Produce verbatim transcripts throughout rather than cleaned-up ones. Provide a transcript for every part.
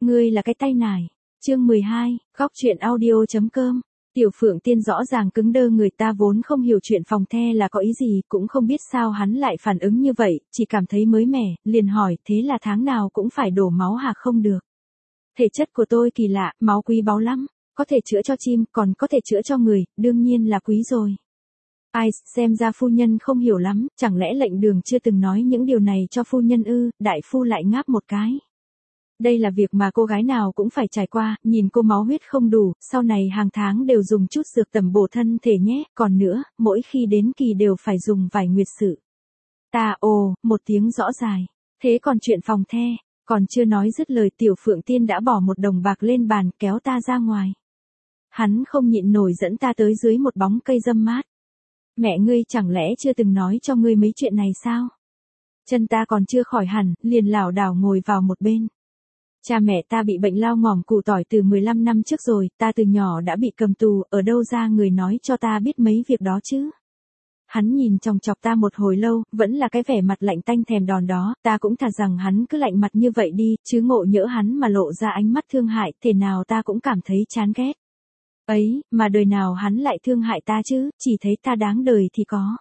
Ngươi là cái tay nải. Chương mười hai, góc truyện audio.com. Tiểu Phượng Tiên rõ ràng cứng đơ, người ta vốn không hiểu chuyện phòng the là có ý gì, cũng không biết sao hắn lại phản ứng như vậy, chỉ cảm thấy mới mẻ, liền hỏi, thế là tháng nào cũng phải đổ máu hả? Không được. Thể chất của tôi kỳ lạ, máu quý báu lắm, có thể chữa cho chim, còn có thể chữa cho người, đương nhiên là quý rồi. Ai, xem ra phu nhân không hiểu lắm, chẳng lẽ lệnh đường chưa từng nói những điều này cho phu nhân ư? Đại phu lại ngáp một cái. Đây là việc mà cô gái nào cũng phải trải qua, nhìn cô máu huyết không đủ, sau này hàng tháng đều dùng chút dược tẩm bổ thân thể nhé, còn nữa, mỗi khi đến kỳ đều phải dùng vải nguyệt sự. Ta ồ, một tiếng rõ dài. Thế còn chuyện phòng the, còn chưa nói dứt lời Tiểu Phượng Tiên đã bỏ một đồng bạc lên bàn kéo ta ra ngoài. Hắn không nhịn nổi dẫn ta tới dưới một bóng cây râm mát. Mẹ ngươi chẳng lẽ chưa từng nói cho ngươi mấy chuyện này sao? Chân ta còn chưa khỏi hẳn, liền lảo đảo ngồi vào một bên. Cha mẹ ta bị bệnh lao ngòm củ tỏi từ mười lăm năm trước rồi, ta từ nhỏ đã bị cầm tù, ở đâu ra người nói cho ta biết mấy việc đó chứ? Hắn nhìn chòng chọc ta một hồi lâu, vẫn là cái vẻ mặt lạnh tanh thèm đòn đó, ta cũng thà rằng hắn cứ lạnh mặt như vậy đi, chứ ngộ nhỡ hắn mà lộ ra ánh mắt thương hại, thế nào ta cũng cảm thấy chán ghét. Ấy, mà đời nào hắn lại thương hại ta chứ, chỉ thấy ta đáng đời thì có.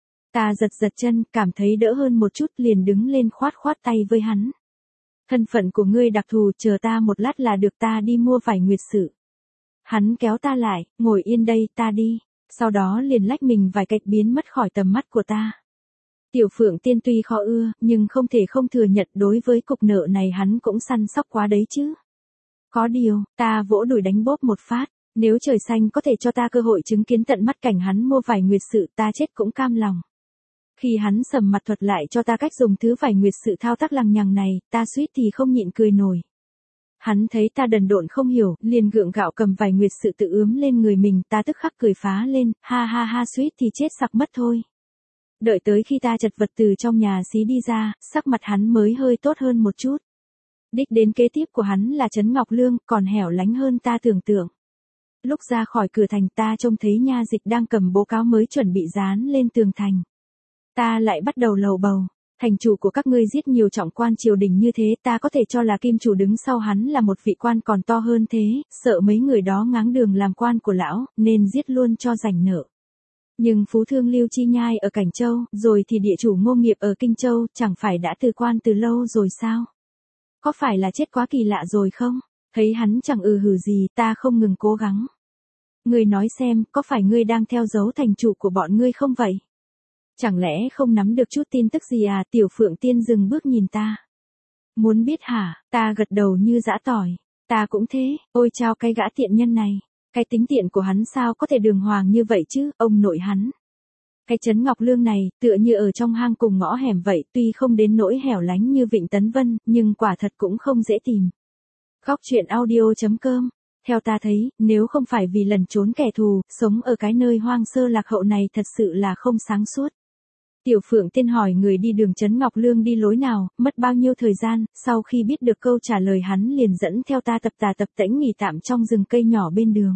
Ta giật giật chân, cảm thấy đỡ hơn một chút, liền đứng lên khoát khoát tay với hắn. Thân phận của ngươi đặc thù, chờ ta một lát là được, ta đi mua vải nguyệt sự. Hắn kéo ta lại, ngồi yên đây, ta đi. Sau đó liền lách mình vài cách biến mất khỏi tầm mắt của ta. Tiểu Phượng Tiên tuy khó ưa, nhưng không thể không thừa nhận đối với cục nợ này hắn cũng săn sóc quá đấy chứ. Có điều, ta vỗ đùi đánh bóp một phát, nếu trời xanh có thể cho ta cơ hội chứng kiến tận mắt cảnh hắn mua vải nguyệt sự, ta chết cũng cam lòng. Khi hắn sầm mặt thuật lại cho ta cách dùng thứ vải nguyệt sự thao tác lằng nhằng này, ta suýt thì không nhịn cười nổi. Hắn thấy ta đần độn không hiểu, liền gượng gạo cầm vải nguyệt sự tự ướm lên người mình, ta tức khắc cười phá lên, ha ha ha, suýt thì chết sặc mất thôi. Đợi tới khi ta chật vật từ trong nhà xí đi ra, sắc mặt hắn mới hơi tốt hơn một chút. Đích đến kế tiếp của hắn là Trấn Ngọc Lương, còn hẻo lánh hơn ta tưởng tượng. Lúc ra khỏi cửa thành ta trông thấy nha dịch đang cầm bố cáo mới chuẩn bị dán lên tường thành. Ta lại bắt đầu lầu bầu. Thành chủ của các ngươi giết nhiều trọng quan triều đình như thế, ta có thể cho là kim chủ đứng sau hắn là một vị quan còn to hơn thế, sợ mấy người đó ngáng đường làm quan của lão, nên giết luôn cho rảnh nợ. Nhưng phú thương Lưu Chi Nhai ở Cảnh Châu, rồi thì địa chủ Ngô Nghiệp ở Kinh Châu, chẳng phải đã từ quan từ lâu rồi sao? Có phải là chết quá kỳ lạ rồi không? Thấy hắn chẳng ừ hử gì, ta không ngừng cố gắng. Ngươi nói xem, có phải ngươi đang theo dấu thành chủ của bọn ngươi không vậy? Chẳng lẽ không nắm được chút tin tức gì à? Tiểu Phượng Tiên dừng bước nhìn ta. Muốn biết hả? Ta gật đầu như giã tỏi. Ta cũng thế, ôi chao cái gã tiện nhân này. Cái tính tiện của hắn sao có thể đường hoàng như vậy chứ, ông nội hắn. Cái Trấn Ngọc Lương này, tựa như ở trong hang cùng ngõ hẻm vậy, tuy không đến nỗi hẻo lánh như Vịnh Tấn Vân, nhưng quả thật cũng không dễ tìm. Góc truyện audio.com. Theo ta thấy, nếu không phải vì lần trốn kẻ thù, sống ở cái nơi hoang sơ lạc hậu này thật sự là không sáng suốt. Tiểu Phượng Tiên hỏi người đi đường Trấn Ngọc Lương đi lối nào, mất bao nhiêu thời gian, sau khi biết được câu trả lời hắn liền dẫn theo ta tập tà tập tễnh nghỉ tạm trong rừng cây nhỏ bên đường.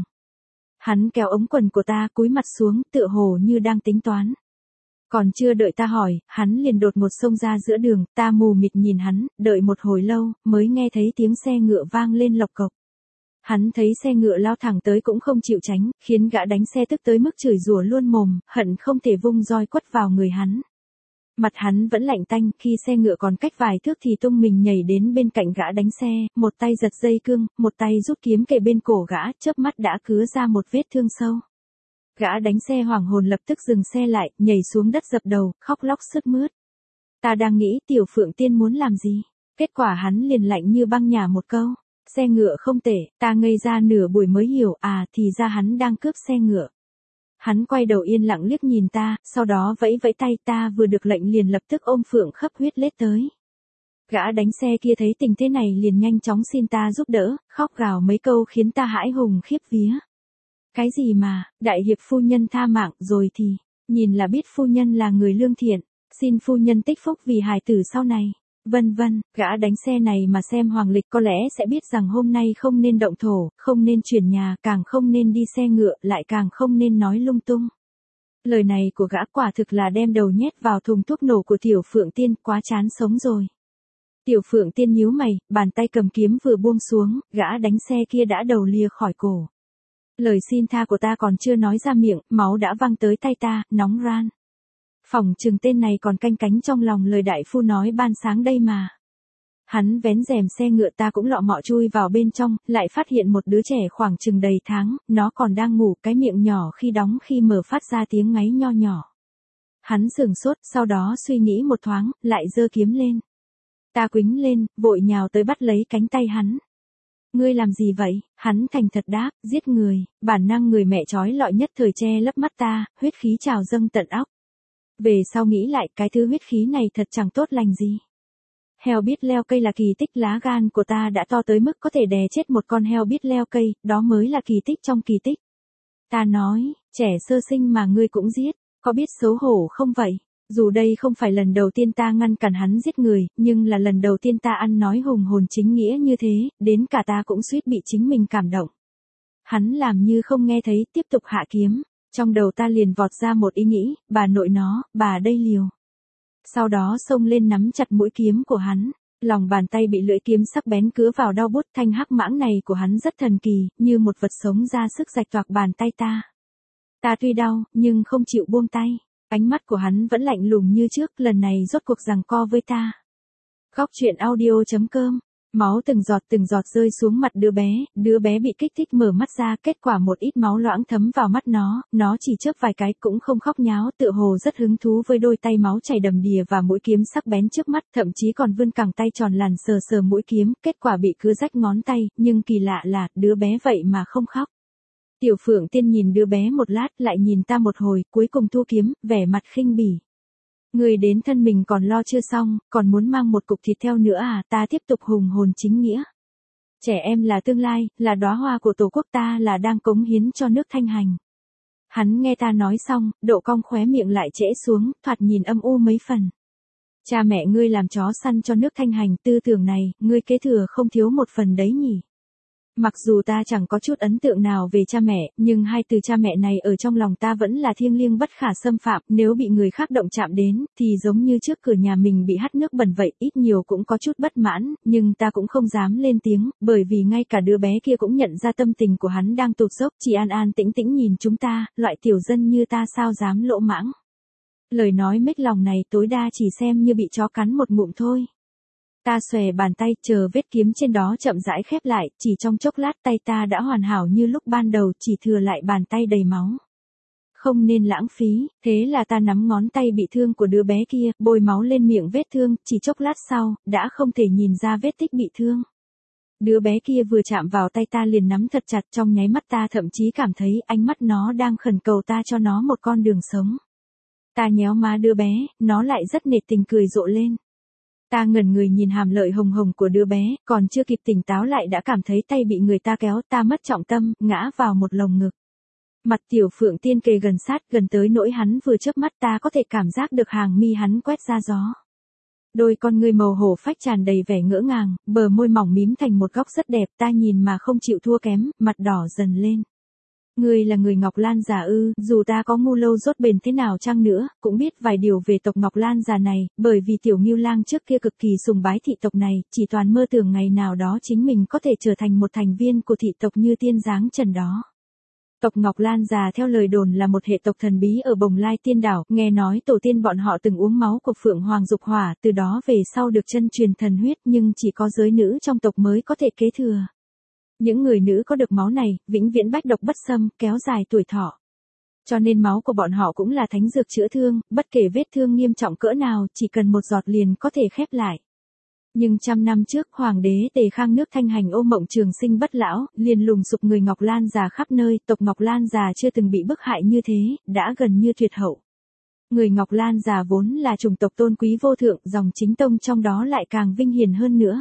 Hắn kéo ống quần của ta cúi mặt xuống, tựa hồ như đang tính toán. Còn chưa đợi ta hỏi, hắn liền đột ngột xông ra giữa đường, ta mù mịt nhìn hắn, đợi một hồi lâu, mới nghe thấy tiếng xe ngựa vang lên lộc cộc. Hắn thấy xe ngựa lao thẳng tới cũng không chịu tránh, khiến gã đánh xe tức tới mức chửi rủa luôn mồm, hận không thể vung roi quất vào người hắn. Mặt hắn vẫn lạnh tanh, khi xe ngựa còn cách vài thước thì tung mình nhảy đến bên cạnh gã đánh xe, một tay giật dây cương, một tay rút kiếm kề bên cổ gã, chớp mắt đã cứa ra một vết thương sâu. Gã đánh xe hoảng hồn lập tức dừng xe lại, nhảy xuống đất dập đầu, khóc lóc sướt mướt. Ta đang nghĩ Tiểu Phượng Tiên muốn làm gì, kết quả hắn liền lạnh như băng nhả một câu. Xe ngựa không tệ, ta ngây ra nửa buổi mới hiểu, à thì ra hắn đang cướp xe ngựa. Hắn quay đầu yên lặng liếc nhìn ta, sau đó vẫy vẫy tay, ta vừa được lệnh liền lập tức ôm Phượng khắp huyết lết tới. Gã đánh xe kia thấy tình thế này liền nhanh chóng xin ta giúp đỡ, khóc gào mấy câu khiến ta hãi hùng khiếp vía. Cái gì mà, đại hiệp phu nhân tha mạng rồi thì, nhìn là biết phu nhân là người lương thiện, xin phu nhân tích phúc vì hài tử sau này. Vân vân, gã đánh xe này mà xem hoàng lịch có lẽ sẽ biết rằng hôm nay không nên động thổ, không nên chuyển nhà, càng không nên đi xe ngựa, lại càng không nên nói lung tung. Lời này của gã quả thực là đem đầu nhét vào thùng thuốc nổ của Tiểu Phượng Tiên, quá chán sống rồi. Tiểu Phượng Tiên nhíu mày, bàn tay cầm kiếm vừa buông xuống, gã đánh xe kia đã đầu lìa khỏi cổ. Lời xin tha của ta còn chưa nói ra miệng, máu đã văng tới tay ta, nóng ran. Phỏng chừng tên này còn canh cánh trong lòng lời đại phu nói ban sáng đây mà. Hắn vén rèm xe ngựa, ta cũng lọ mọ chui vào bên trong, lại phát hiện một đứa trẻ khoảng chừng đầy tháng, nó còn đang ngủ, cái miệng nhỏ khi đóng khi mở phát ra tiếng ngáy nho nhỏ. Hắn sửng sốt, sau đó suy nghĩ một thoáng, lại giơ kiếm lên. Ta quýnh lên, vội nhào tới bắt lấy cánh tay hắn. Ngươi làm gì vậy? Hắn thành thật đáp, giết người. Bản năng người mẹ trói lọi nhất thời che lấp mắt ta, huyết khí trào dâng tận óc. Về sau nghĩ lại, cái thứ huyết khí này thật chẳng tốt lành gì. Heo biết leo cây là kỳ tích, lá gan của ta đã to tới mức có thể đè chết một con heo biết leo cây, đó mới là kỳ tích trong kỳ tích. Ta nói, trẻ sơ sinh mà ngươi cũng giết, có biết xấu hổ không vậy? Dù đây không phải lần đầu tiên ta ngăn cản hắn giết người, nhưng là lần đầu tiên ta ăn nói hùng hồn chính nghĩa như thế, đến cả ta cũng suýt bị chính mình cảm động. Hắn làm như không nghe thấy, tiếp tục hạ kiếm, trong đầu ta liền vọt ra một ý nghĩ, bà nội nó, bà đây liều. Sau đó xông lên nắm chặt mũi kiếm của hắn, lòng bàn tay bị lưỡi kiếm sắc bén cứa vào đau bút, thanh hắc mãng này của hắn rất thần kỳ, như một vật sống ra sức rạch toạc bàn tay ta. Ta tuy đau, nhưng không chịu buông tay. Ánh mắt của hắn vẫn lạnh lùng như trước, lần này rốt cuộc giằng co với ta. Góc truyện audio chấm com. Máu từng giọt từng giọt rơi xuống mặt đứa bé, đứa bé bị kích thích mở mắt ra, kết quả một ít máu loãng thấm vào mắt nó, nó chỉ chớp vài cái cũng không khóc nháo, tựa hồ rất hứng thú với đôi tay máu chảy đầm đìa và mũi kiếm sắc bén trước mắt, thậm chí còn vươn cẳng tay tròn làn sờ sờ mũi kiếm, kết quả bị cứa rách ngón tay, nhưng kỳ lạ là, đứa bé vậy mà không khóc. Tiểu Phượng Tiên nhìn đứa bé một lát, lại nhìn ta một hồi, cuối cùng thu kiếm, vẻ mặt khinh bỉ. Người đến thân mình còn lo chưa xong, còn muốn mang một cục thịt theo nữa à? Ta tiếp tục hùng hồn chính nghĩa. Trẻ em là tương lai, là đóa hoa của tổ quốc, ta là đang cống hiến cho nước Thanh Hành. Hắn nghe ta nói xong, độ cong khóe miệng lại trễ xuống, thoạt nhìn âm u mấy phần. Cha mẹ ngươi làm chó săn cho nước Thanh Hành, tư tưởng này, ngươi kế thừa không thiếu một phần đấy nhỉ. Mặc dù ta chẳng có chút ấn tượng nào về cha mẹ, nhưng hai từ cha mẹ này ở trong lòng ta vẫn là thiêng liêng bất khả xâm phạm, nếu bị người khác động chạm đến, thì giống như trước cửa nhà mình bị hắt nước bẩn vậy, ít nhiều cũng có chút bất mãn, nhưng ta cũng không dám lên tiếng, bởi vì ngay cả đứa bé kia cũng nhận ra tâm tình của hắn đang tụt dốc, chỉ an an tĩnh tĩnh nhìn chúng ta, loại tiểu dân như ta sao dám lỗ mãng. Lời nói mếch lòng này tối đa chỉ xem như bị chó cắn một ngụm thôi. Ta xòe bàn tay, chờ vết kiếm trên đó chậm rãi khép lại, chỉ trong chốc lát tay ta đã hoàn hảo như lúc ban đầu, chỉ thừa lại bàn tay đầy máu. Không nên lãng phí, thế là ta nắm ngón tay bị thương của đứa bé kia, bôi máu lên miệng vết thương, chỉ chốc lát sau, đã không thể nhìn ra vết tích bị thương. Đứa bé kia vừa chạm vào tay ta liền nắm thật chặt, trong nháy mắt ta thậm chí cảm thấy ánh mắt nó đang khẩn cầu ta cho nó một con đường sống. Ta nhéo má đứa bé, nó lại rất nệt tình cười rộ lên. Ta ngẩn người nhìn hàm lợi hồng hồng của đứa bé, còn chưa kịp tỉnh táo lại đã cảm thấy tay bị người ta kéo, ta mất trọng tâm, ngã vào một lồng ngực. Mặt Tiểu Phượng Tiên kề gần sát, gần tới nỗi hắn vừa chớp mắt ta có thể cảm giác được hàng mi hắn quét ra gió. Đôi con ngươi màu hổ phách tràn đầy vẻ ngỡ ngàng, bờ môi mỏng mím thành một góc rất đẹp, ta nhìn mà không chịu thua kém, mặt đỏ dần lên. Ngươi là người Ngọc Lan già ư? Dù ta có ngu lâu dốt bền thế nào chăng nữa, cũng biết vài điều về tộc Ngọc Lan già này, bởi vì Tiểu Ngưu Lang trước kia cực kỳ sùng bái thị tộc này, chỉ toàn mơ tưởng ngày nào đó chính mình có thể trở thành một thành viên của thị tộc như tiên dáng trần đó. Tộc Ngọc Lan già theo lời đồn là một hệ tộc thần bí ở Bồng Lai Tiên Đảo, nghe nói tổ tiên bọn họ từng uống máu của Phượng Hoàng Dục Hỏa, từ đó về sau được chân truyền thần huyết, nhưng chỉ có giới nữ trong tộc mới có thể kế thừa. Những người nữ có được máu này, vĩnh viễn bách độc bất xâm, kéo dài tuổi thọ. Cho nên máu của bọn họ cũng là thánh dược chữa thương, bất kể vết thương nghiêm trọng cỡ nào, chỉ cần một giọt liền có thể khép lại. Nhưng trăm năm trước, Hoàng đế Tề Khang nước Thanh Hành ôm mộng trường sinh bất lão, liền lùng sục người Ngọc Lan già khắp nơi, tộc Ngọc Lan già chưa từng bị bức hại như thế, đã gần như tuyệt hậu. Người Ngọc Lan già vốn là chủng tộc tôn quý vô thượng, dòng chính tông trong đó lại càng vinh hiển hơn nữa.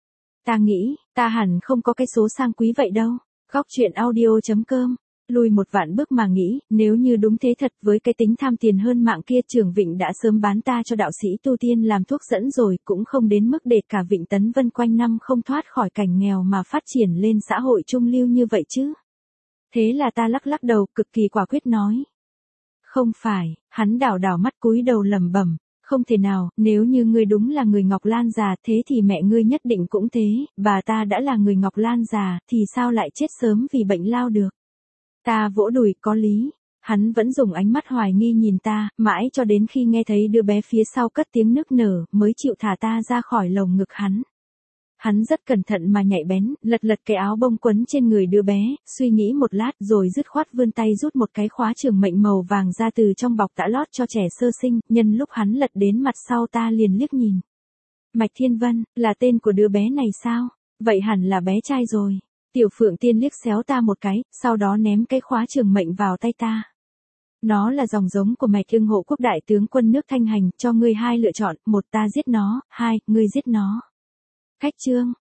Ta nghĩ, ta hẳn không có cái số sang quý vậy đâu. Góc truyện audio chấm com. Lùi một vạn bước mà nghĩ, nếu như đúng thế thật với cái tính tham tiền hơn mạng kia, Trường Vịnh đã sớm bán ta cho đạo sĩ tu tiên làm thuốc dẫn rồi, cũng không đến mức để cả Vịnh Tấn Vân quanh năm không thoát khỏi cảnh nghèo mà phát triển lên xã hội trung lưu như vậy chứ. Thế là ta lắc lắc đầu, cực kỳ quả quyết nói. Không phải, hắn đảo đảo mắt cúi đầu lẩm bẩm, không thể nào, nếu như ngươi đúng là người Ngọc Lan già, thế thì mẹ ngươi nhất định cũng thế, bà ta đã là người Ngọc Lan già, thì sao lại chết sớm vì bệnh lao được. Ta vỗ đùi, có lý. Hắn vẫn dùng ánh mắt hoài nghi nhìn ta, mãi cho đến khi nghe thấy đứa bé phía sau cất tiếng nức nở, mới chịu thả ta ra khỏi lồng ngực hắn. Hắn rất cẩn thận mà nhạy bén, lật lật cái áo bông quấn trên người đứa bé, suy nghĩ một lát rồi dứt khoát vươn tay rút một cái khóa trường mệnh màu vàng ra từ trong bọc tã lót cho trẻ sơ sinh, nhân lúc hắn lật đến mặt sau ta liền liếc nhìn. Mạch Thiên Vân, là tên của đứa bé này sao? Vậy hẳn là bé trai rồi. Tiểu Phượng Tiên liếc xéo ta một cái, sau đó ném cái khóa trường mệnh vào tay ta. Nó là dòng giống của Mạch Ưng Hộ Quốc đại tướng quân nước Thanh Hành, cho ngươi hai lựa chọn, một ta giết nó, hai, ngươi giết nó. Cách chương